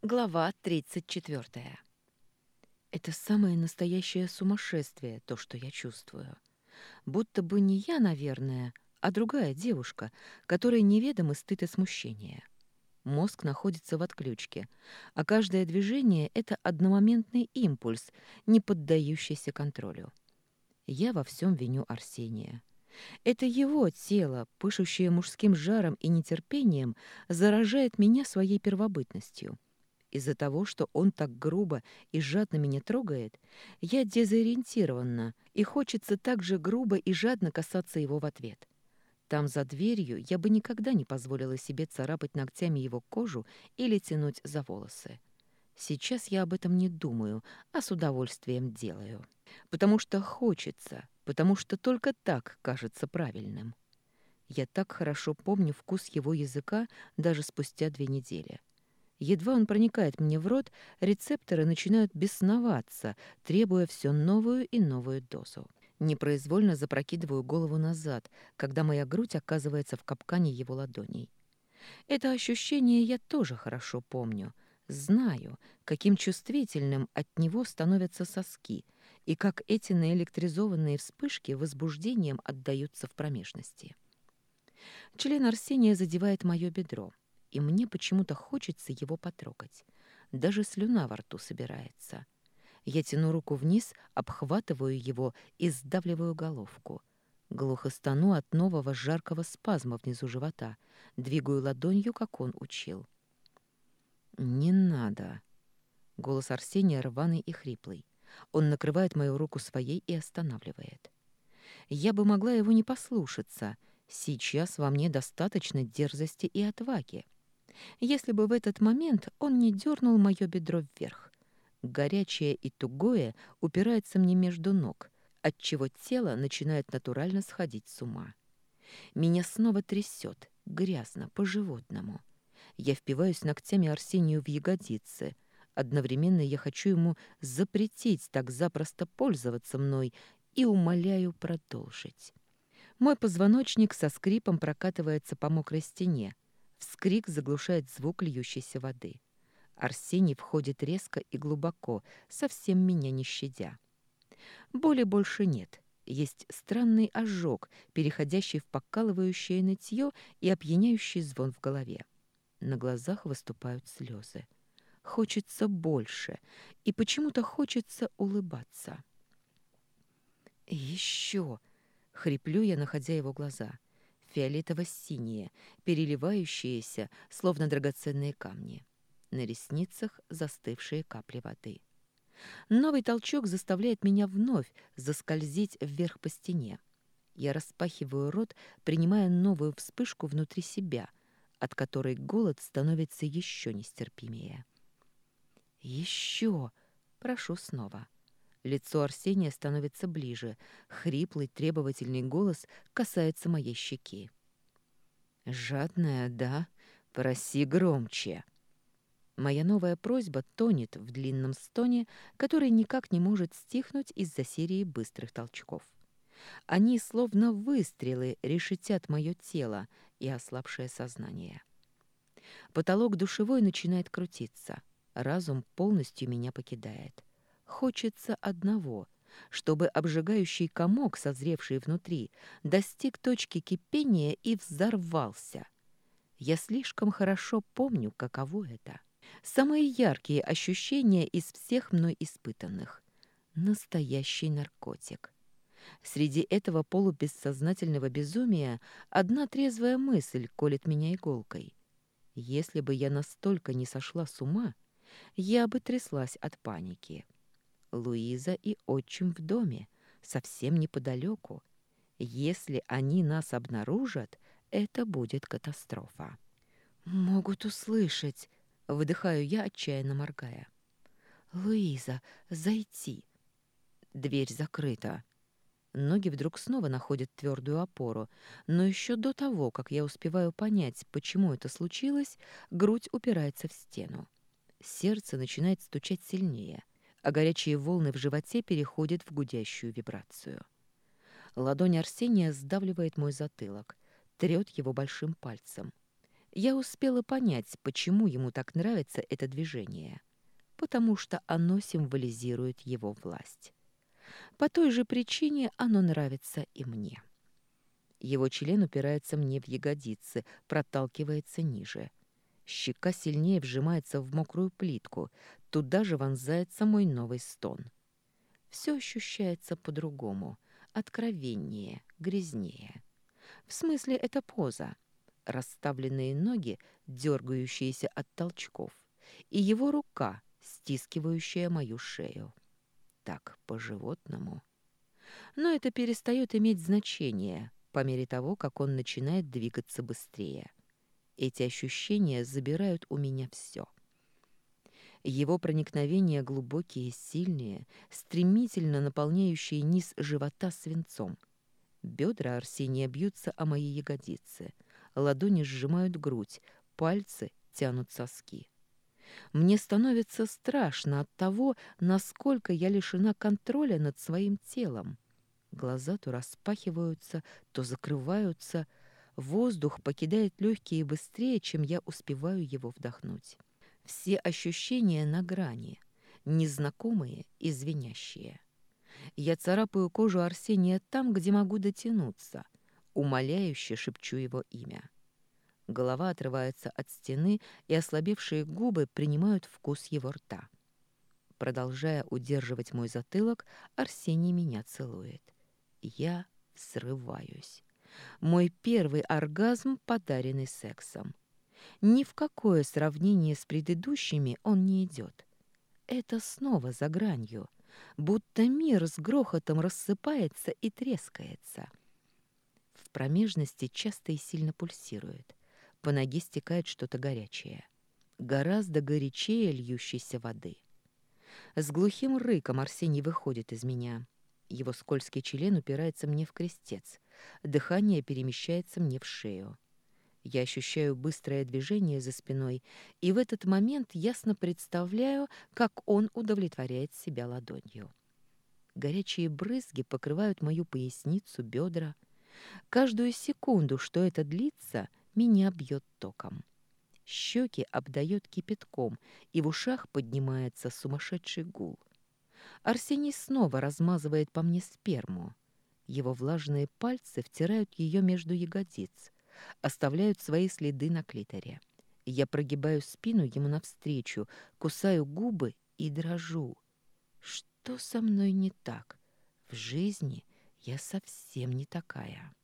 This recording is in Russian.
Глава 34. Это самое настоящее сумасшествие, то, что я чувствую. Будто бы не я, наверное, а другая девушка, которой неведомы стыд и смущение. Мозг находится в отключке, а каждое движение — это одномоментный импульс, не поддающийся контролю. Я во всем виню Арсения. Это его тело, пышущее мужским жаром и нетерпением, заражает меня своей первобытностью. Из-за того, что он так грубо и жадно меня трогает, я дезориентирована, и хочется так же грубо и жадно касаться его в ответ. Там за дверью я бы никогда не позволила себе царапать ногтями его кожу или тянуть за волосы. Сейчас я об этом не думаю, а с удовольствием делаю. Потому что хочется, потому что только так кажется правильным. Я так хорошо помню вкус его языка даже спустя 2 недели. Едва он проникает мне в рот, рецепторы начинают бесноваться, требуя все новую и новую дозу. Непроизвольно запрокидываю голову назад, когда моя грудь оказывается в капкане его ладоней. Это ощущение я тоже хорошо помню. Знаю, каким чувствительным от него становятся соски, и как эти наэлектризованные вспышки возбуждением отдаются в промежности. Член Арсения задевает мое бедро, и мне почему-то хочется его потрогать. Даже слюна во рту собирается. Я тяну руку вниз, обхватываю его и сдавливаю головку. Глухо стану от нового жаркого спазма внизу живота, двигаю ладонью, как он учил. «Не надо!» Голос Арсения рваный и хриплый. Он накрывает мою руку своей и останавливает. Я бы могла его не послушаться. Сейчас во мне достаточно дерзости и отваги. Если бы в этот момент он не дернул мое бедро вверх. Горячее и тугое упирается мне между ног, отчего тело начинает натурально сходить с ума. Меня снова трясет, грязно, по-животному. Я впиваюсь ногтями Арсению в ягодицы. Одновременно я хочу ему запретить так запросто пользоваться мной и умоляю продолжить. Мой позвоночник со скрипом прокатывается по мокрой стене. Вскрик заглушает звук льющейся воды. Арсений входит резко и глубоко, совсем меня не щадя. Боли больше нет. Есть странный ожог, переходящий в покалывающее нытье и опьяняющий звон в голове. На глазах выступают слезы. Хочется больше, и почему-то хочется улыбаться. Еще! Хриплю я, находя его глаза. Фиолетово-синие, переливающиеся, словно драгоценные камни. На ресницах застывшие капли воды. Новый толчок заставляет меня вновь заскользить вверх по стене. Я распахиваю рот, принимая новую вспышку внутри себя, от которой голод становится еще нестерпимее. «Еще!» — прошу снова. Лицо Арсения становится ближе. Хриплый, требовательный голос касается моей щеки. «Жадная, да? Проси громче!» Моя новая просьба тонет в длинном стоне, который никак не может стихнуть из-за серии быстрых толчков. Они, словно выстрелы, решетят мое тело и ослабшее сознание. Потолок душевой начинает крутиться. Разум полностью меня покидает. Хочется одного, чтобы обжигающий комок, созревший внутри, достиг точки кипения и взорвался. Я слишком хорошо помню, каково это. Самые яркие ощущения из всех мной испытанных. Настоящий наркотик. Среди этого полубессознательного безумия одна трезвая мысль колет меня иголкой. Если бы я настолько не сошла с ума, я бы тряслась от паники. Луиза и отчим в доме, совсем неподалеку. Если они нас обнаружат, это будет катастрофа. «Могут услышать», — выдыхаю я, отчаянно моргая. «Луиза, зайти». Дверь закрыта. Ноги вдруг снова находят твердую опору, но еще до того, как я успеваю понять, почему это случилось, грудь упирается в стену. Сердце начинает стучать сильнее, а горячие волны в животе переходят в гудящую вибрацию. Ладонь Арсения сдавливает мой затылок, трет его большим пальцем. Я успела понять, почему ему так нравится это движение. Потому что оно символизирует его власть. По той же причине оно нравится и мне. Его член упирается мне в ягодицы, проталкивается ниже. Щека сильнее вжимается в мокрую плитку. Туда же вонзается мой новый стон. Все ощущается по-другому, откровеннее, грязнее. В смысле, это поза. Расставленные ноги, дергающиеся от толчков, и его рука, стискивающая мою шею. Так, по-животному. Но это перестает иметь значение по мере того, как он начинает двигаться быстрее. Эти ощущения забирают у меня все. Его проникновения глубокие, сильные, стремительно наполняющие низ живота свинцом. Бедра Арсения бьются о мои ягодицы, ладони сжимают грудь, пальцы тянут соски. Мне становится страшно от того, насколько я лишена контроля над своим телом. Глаза то распахиваются, то закрываются. Воздух покидает легкие быстрее, чем я успеваю его вдохнуть. Все ощущения на грани, незнакомые и звенящие. Я царапаю кожу Арсения там, где могу дотянуться. Умоляюще шепчу его имя. Голова отрывается от стены, и ослабевшие губы принимают вкус его рта. Продолжая удерживать мой затылок, Арсений меня целует. Я срываюсь. Мой первый оргазм, подаренный сексом. Ни в какое сравнение с предыдущими он не идет. Это снова за гранью, будто мир с грохотом рассыпается и трескается. В промежности часто и сильно пульсирует. По ноге стекает что-то горячее. Гораздо горячее льющейся воды. С глухим рыком Арсений выходит из меня. Его скользкий член упирается мне в крестец. Дыхание перемещается мне в шею. Я ощущаю быстрое движение за спиной, и в этот момент ясно представляю, как он удовлетворяет себя ладонью. Горячие брызги покрывают мою поясницу, бедра. Каждую секунду, что это длится, меня бьет током. Щеки обдает кипятком, и в ушах поднимается сумасшедший гул. Арсений снова размазывает по мне сперму. Его влажные пальцы втирают ее между ягодиц, оставляют свои следы на клиторе. Я прогибаю спину ему навстречу, кусаю губы и дрожу. Что со мной не так? В жизни я совсем не такая.